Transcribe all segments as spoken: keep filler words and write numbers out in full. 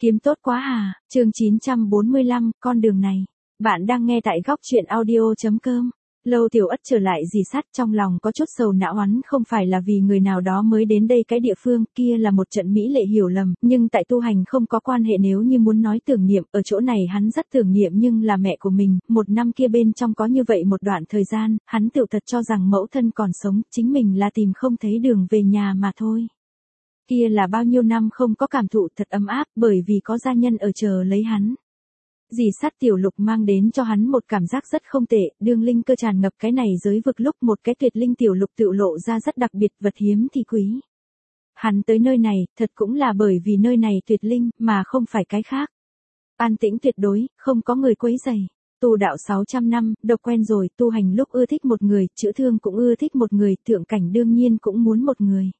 Kiếm tốt quá à, chương chín trăm bốn mươi lăm, con đường này. Bạn đang nghe tại góc truyện audio.com. Lâu Tiểu Ất trở lại dì sắt, trong lòng có chút sầu não, hắn không phải là vì người nào đó mới đến đây cái địa phương kia là một trận mỹ lệ hiểu lầm, nhưng tại tu hành không có quan hệ. Nếu như muốn nói tưởng niệm, ở chỗ này hắn rất tưởng niệm nhưng là mẹ của mình, một năm kia bên trong có như vậy một đoạn thời gian, hắn tự thật cho rằng mẫu thân còn sống, chính mình là tìm không thấy đường về nhà mà thôi. Kia là bao nhiêu năm không có cảm thụ thật ấm áp, bởi vì có gia nhân ở chờ lấy hắn. Dì sắt tiểu lục mang đến cho hắn một cảm giác rất không tệ, đương linh cơ tràn ngập cái này giới vực lúc một cái tuyệt linh tiểu lục tự lộ ra rất đặc biệt, vật hiếm thì quý. Hắn tới nơi này, thật cũng là bởi vì nơi này tuyệt linh, mà không phải cái khác. An tĩnh tuyệt đối, không có người quấy rầy. Tu đạo sáu trăm năm, độc quen rồi, tu hành lúc ưa thích một người, chữa thương cũng ưa thích một người, thượng cảnh đương nhiên cũng muốn một người.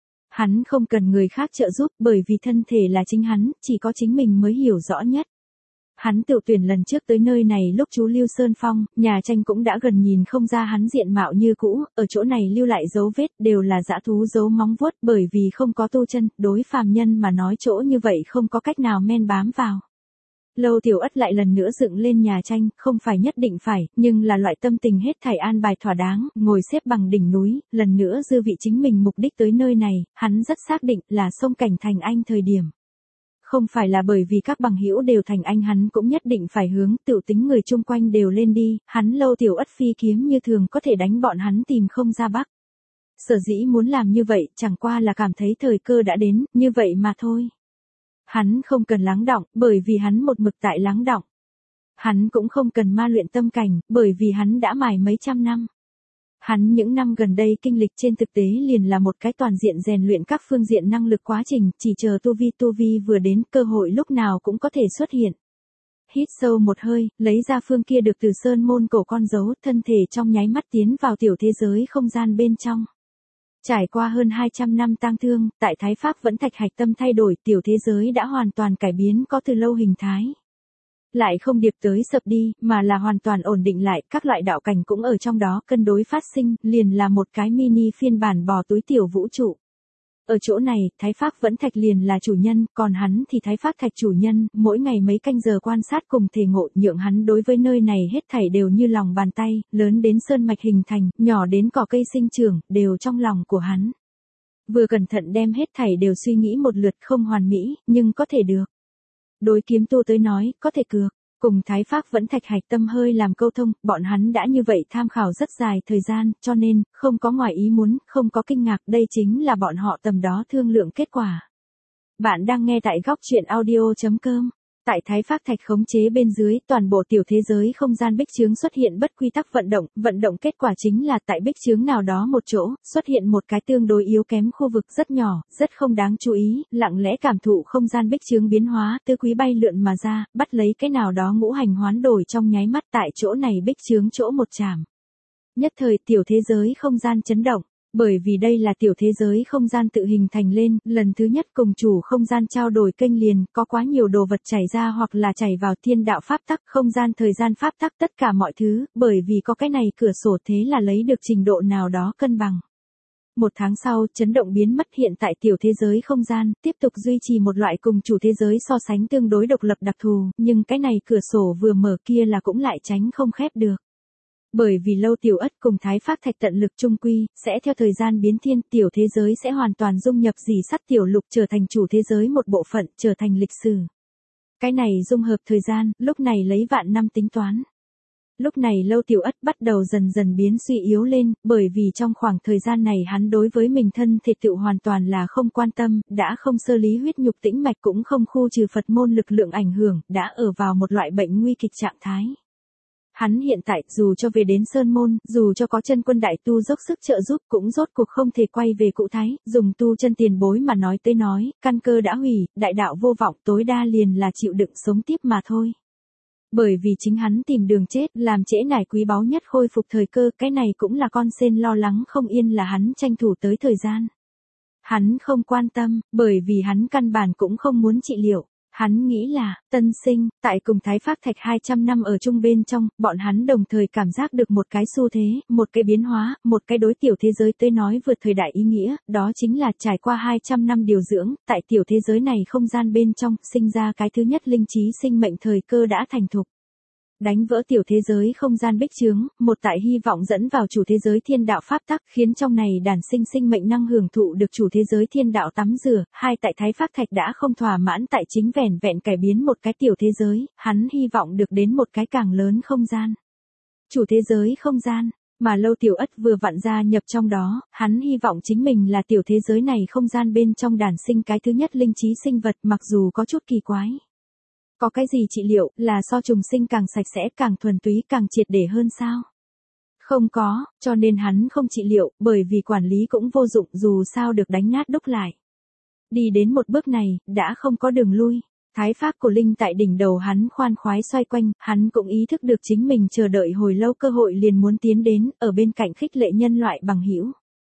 Hắn không cần người khác trợ giúp, bởi vì thân thể là chính hắn, chỉ có chính mình mới hiểu rõ nhất. Hắn tự tuyển lần trước tới nơi này lúc chú Lưu Sơn Phong, nhà tranh cũng đã gần nhìn không ra hắn diện mạo như cũ, ở chỗ này lưu lại dấu vết đều là dã thú dấu móng vuốt, bởi vì không có tu chân, đối phàm nhân mà nói chỗ như vậy không có cách nào men bám vào. Lâu Tiểu Ất lại lần nữa dựng lên nhà tranh, không phải nhất định phải, nhưng là loại tâm tình hết thảy an bài thỏa đáng, ngồi xếp bằng đỉnh núi, lần nữa dư vị chính mình mục đích tới nơi này, hắn rất xác định là sông cảnh thành anh thời điểm. Không phải là bởi vì các bằng hữu đều thành anh hắn cũng nhất định phải hướng, tự tính người chung quanh đều lên đi, hắn Lâu Tiểu Ất phi kiếm như thường có thể đánh bọn hắn tìm không ra bắc. Sở dĩ muốn làm như vậy, chẳng qua là cảm thấy thời cơ đã đến, như vậy mà thôi. Hắn không cần lắng đọng, bởi vì hắn một mực tại lắng đọng. Hắn cũng không cần ma luyện tâm cảnh, bởi vì hắn đã mài mấy trăm năm. Hắn những năm gần đây kinh lịch trên thực tế liền là một cái toàn diện rèn luyện các phương diện năng lực quá trình, chỉ chờ tu vi tu vi vừa đến, cơ hội lúc nào cũng có thể xuất hiện. Hít sâu một hơi, lấy ra phương kia được từ sơn môn cổ con dấu, thân thể trong nháy mắt tiến vào tiểu thế giới không gian bên trong. Trải qua hơn hai trăm năm tang thương, tại Thái Pháp vẫn thạch hạch tâm thay đổi, tiểu thế giới đã hoàn toàn cải biến có từ lâu hình thái. Lại không điệp tới sập đi, mà là hoàn toàn ổn định lại, các loại đạo cảnh cũng ở trong đó cân đối phát sinh, liền là một cái mini phiên bản bò túi tiểu vũ trụ. Ở chỗ này, Thái Pháp vẫn thạch liền là chủ nhân, còn hắn thì Thái Pháp thạch chủ nhân, mỗi ngày mấy canh giờ quan sát cùng thể ngộ, nhượng hắn đối với nơi này hết thảy đều như lòng bàn tay, lớn đến sơn mạch hình thành, nhỏ đến cỏ cây sinh trưởng, đều trong lòng của hắn. Vừa cẩn thận đem hết thảy đều suy nghĩ một lượt, không hoàn mỹ, nhưng có thể được. Đối kiếm tu tới nói, có thể cược. Cùng Thái Pháp vẫn thạch hạch tâm hơi làm câu thông, bọn hắn đã như vậy tham khảo rất dài thời gian, cho nên, không có ngoài ý muốn, không có kinh ngạc, đây chính là bọn họ tầm đó thương lượng kết quả. Bạn đang nghe tại góc truyện audio.com. Tại Thái Pháp thạch khống chế bên dưới, toàn bộ tiểu thế giới không gian bích chướng xuất hiện bất quy tắc vận động, vận động kết quả chính là tại bích chướng nào đó một chỗ, xuất hiện một cái tương đối yếu kém khu vực rất nhỏ, rất không đáng chú ý, lặng lẽ cảm thụ không gian bích chướng biến hóa, tứ quý bay lượn mà ra, bắt lấy cái nào đó ngũ hành hoán đổi trong nháy mắt, tại chỗ này bích chướng chỗ một chạm. Nhất thời tiểu thế giới không gian chấn động. Bởi vì đây là tiểu thế giới không gian tự hình thành lên, lần thứ nhất cùng chủ không gian trao đổi kênh liền, có quá nhiều đồ vật chảy ra hoặc là chảy vào thiên đạo pháp tắc, không gian thời gian pháp tắc tất cả mọi thứ, bởi vì có cái này cửa sổ thế là lấy được trình độ nào đó cân bằng. Một tháng sau, chấn động biến mất hiện tại tiểu thế giới không gian, tiếp tục duy trì một loại cùng chủ thế giới so sánh tương đối độc lập đặc thù, nhưng cái này cửa sổ vừa mở kia là cũng lại tránh không khép được. Bởi vì Lâu Tiểu Ất cùng Thái Pháp thạch tận lực chung quy, sẽ theo thời gian biến thiên, tiểu thế giới sẽ hoàn toàn dung nhập dì sắt tiểu lục trở thành chủ thế giới một bộ phận, trở thành lịch sử. Cái này dung hợp thời gian, lúc này lấy vạn năm tính toán. Lúc này Lâu Tiểu Ất bắt đầu dần dần biến suy yếu lên, bởi vì trong khoảng thời gian này hắn đối với mình thân thể tự hoàn toàn là không quan tâm, đã không sơ lý huyết nhục tĩnh mạch cũng không khu trừ Phật môn lực lượng ảnh hưởng, đã ở vào một loại bệnh nguy kịch trạng thái. Hắn hiện tại, dù cho về đến Sơn Môn, dù cho có chân quân đại tu dốc sức trợ giúp cũng rốt cuộc không thể quay về cũ thái, dùng tu chân tiền bối mà nói tới nói, căn cơ đã hủy, đại đạo vô vọng, tối đa liền là chịu đựng sống tiếp mà thôi. Bởi vì chính hắn tìm đường chết, làm trễ nải quý báu nhất khôi phục thời cơ, cái này cũng là con sên lo lắng không yên là hắn tranh thủ tới thời gian. Hắn không quan tâm, bởi vì hắn căn bản cũng không muốn trị liệu. Hắn nghĩ là, tân sinh, tại cùng Thái Phác Thạch hai trăm năm ở chung bên trong, bọn hắn đồng thời cảm giác được một cái xu thế, một cái biến hóa, một cái đối tiểu thế giới tới nói vượt thời đại ý nghĩa, đó chính là trải qua hai trăm năm điều dưỡng, tại tiểu thế giới này không gian bên trong, sinh ra cái thứ nhất linh trí sinh mệnh thời cơ đã thành thục. Đánh vỡ tiểu thế giới không gian bích chướng, một tại hy vọng dẫn vào chủ thế giới thiên đạo pháp tắc, khiến trong này đàn sinh sinh mệnh năng hưởng thụ được chủ thế giới thiên đạo tắm rửa, hai tại Thái Phác Thạch đã không thỏa mãn tại chính vẻn vẹn cải biến một cái tiểu thế giới, hắn hy vọng được đến một cái càng lớn không gian. Chủ thế giới không gian, mà Lâu Tiểu Ất vừa vặn gia nhập trong đó, hắn hy vọng chính mình là tiểu thế giới này không gian bên trong đàn sinh cái thứ nhất linh trí sinh vật, mặc dù có chút kỳ quái. Có cái gì trị liệu là so trùng sinh càng sạch sẽ, càng thuần túy, càng triệt để hơn sao? Không có, cho nên hắn không trị liệu, bởi vì quản lý cũng vô dụng, dù sao được đánh nát đúc lại. Đi đến một bước này, đã không có đường lui. Thái Phác của Linh tại đỉnh đầu hắn khoan khoái xoay quanh, hắn cũng ý thức được chính mình chờ đợi hồi lâu cơ hội liền muốn tiến đến, ở bên cạnh khích lệ nhân loại bằng hữu.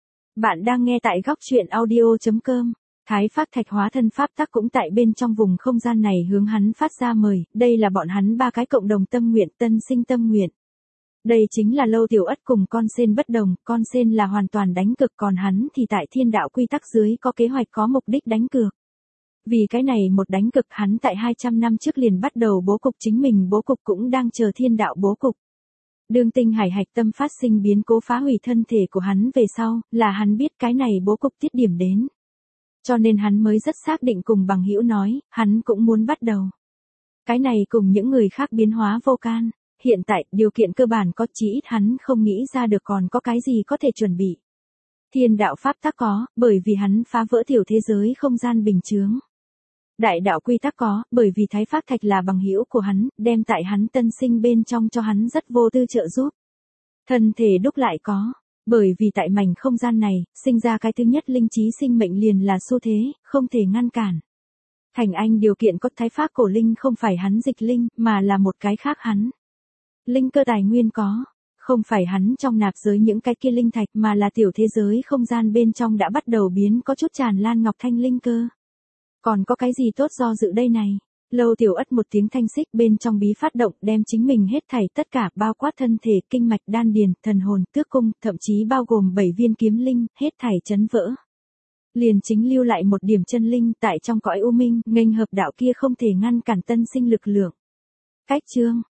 Bạn đang nghe tại góc truyện audio chấm com. Thái Phác Thạch hóa thân pháp tắc cũng tại bên trong vùng không gian này hướng hắn phát ra mời, đây là bọn hắn ba cái cộng đồng tâm nguyện, tân sinh tâm nguyện. Đây chính là Lâu Tiểu Ất cùng con sen bất đồng, con sen là hoàn toàn đánh cược, còn hắn thì tại thiên đạo quy tắc dưới có kế hoạch có mục đích đánh cược. Vì cái này một đánh cực, hắn tại hai trăm năm trước liền bắt đầu bố cục, chính mình bố cục cũng đang chờ thiên đạo bố cục. Đương tinh hải hạch tâm phát sinh biến cố phá hủy thân thể của hắn về sau, là hắn biết cái này bố cục tiết điểm đến. Cho nên hắn mới rất xác định cùng bằng hữu nói, hắn cũng muốn bắt đầu. Cái này cùng những người khác biến hóa vô can, hiện tại điều kiện cơ bản có, chỉ ít hắn không nghĩ ra được còn có cái gì có thể chuẩn bị. Thiên đạo pháp tắc có, bởi vì hắn phá vỡ tiểu thế giới không gian bình chướng. Đại đạo quy tắc có, bởi vì Thái Phác Thạch là bằng hữu của hắn, đem tại hắn tân sinh bên trong cho hắn rất vô tư trợ giúp. Thân thể đúc lại có, bởi vì tại mảnh không gian này, sinh ra cái thứ nhất linh trí sinh mệnh liền là xu thế, không thể ngăn cản. Thành anh điều kiện có, Thái Phác cổ linh không phải hắn dịch linh, mà là một cái khác hắn. Linh cơ tài nguyên có, không phải hắn trong nạp giới những cái kia linh thạch, mà là tiểu thế giới không gian bên trong đã bắt đầu biến có chút tràn lan ngọc thanh linh cơ. Còn có cái gì tốt do dự đây này? Lâu Tiểu Ất một tiếng thanh xích bên trong bí phát động, đem chính mình hết thảy tất cả bao quát thân thể, kinh mạch, đan điền, thần hồn, tước cung, thậm chí bao gồm bảy viên kiếm linh, hết thảy chấn vỡ. Liền chính lưu lại một điểm chân linh tại trong cõi u minh, nghênh hợp đạo kia không thể ngăn cản tân sinh lực lượng. Cách chương,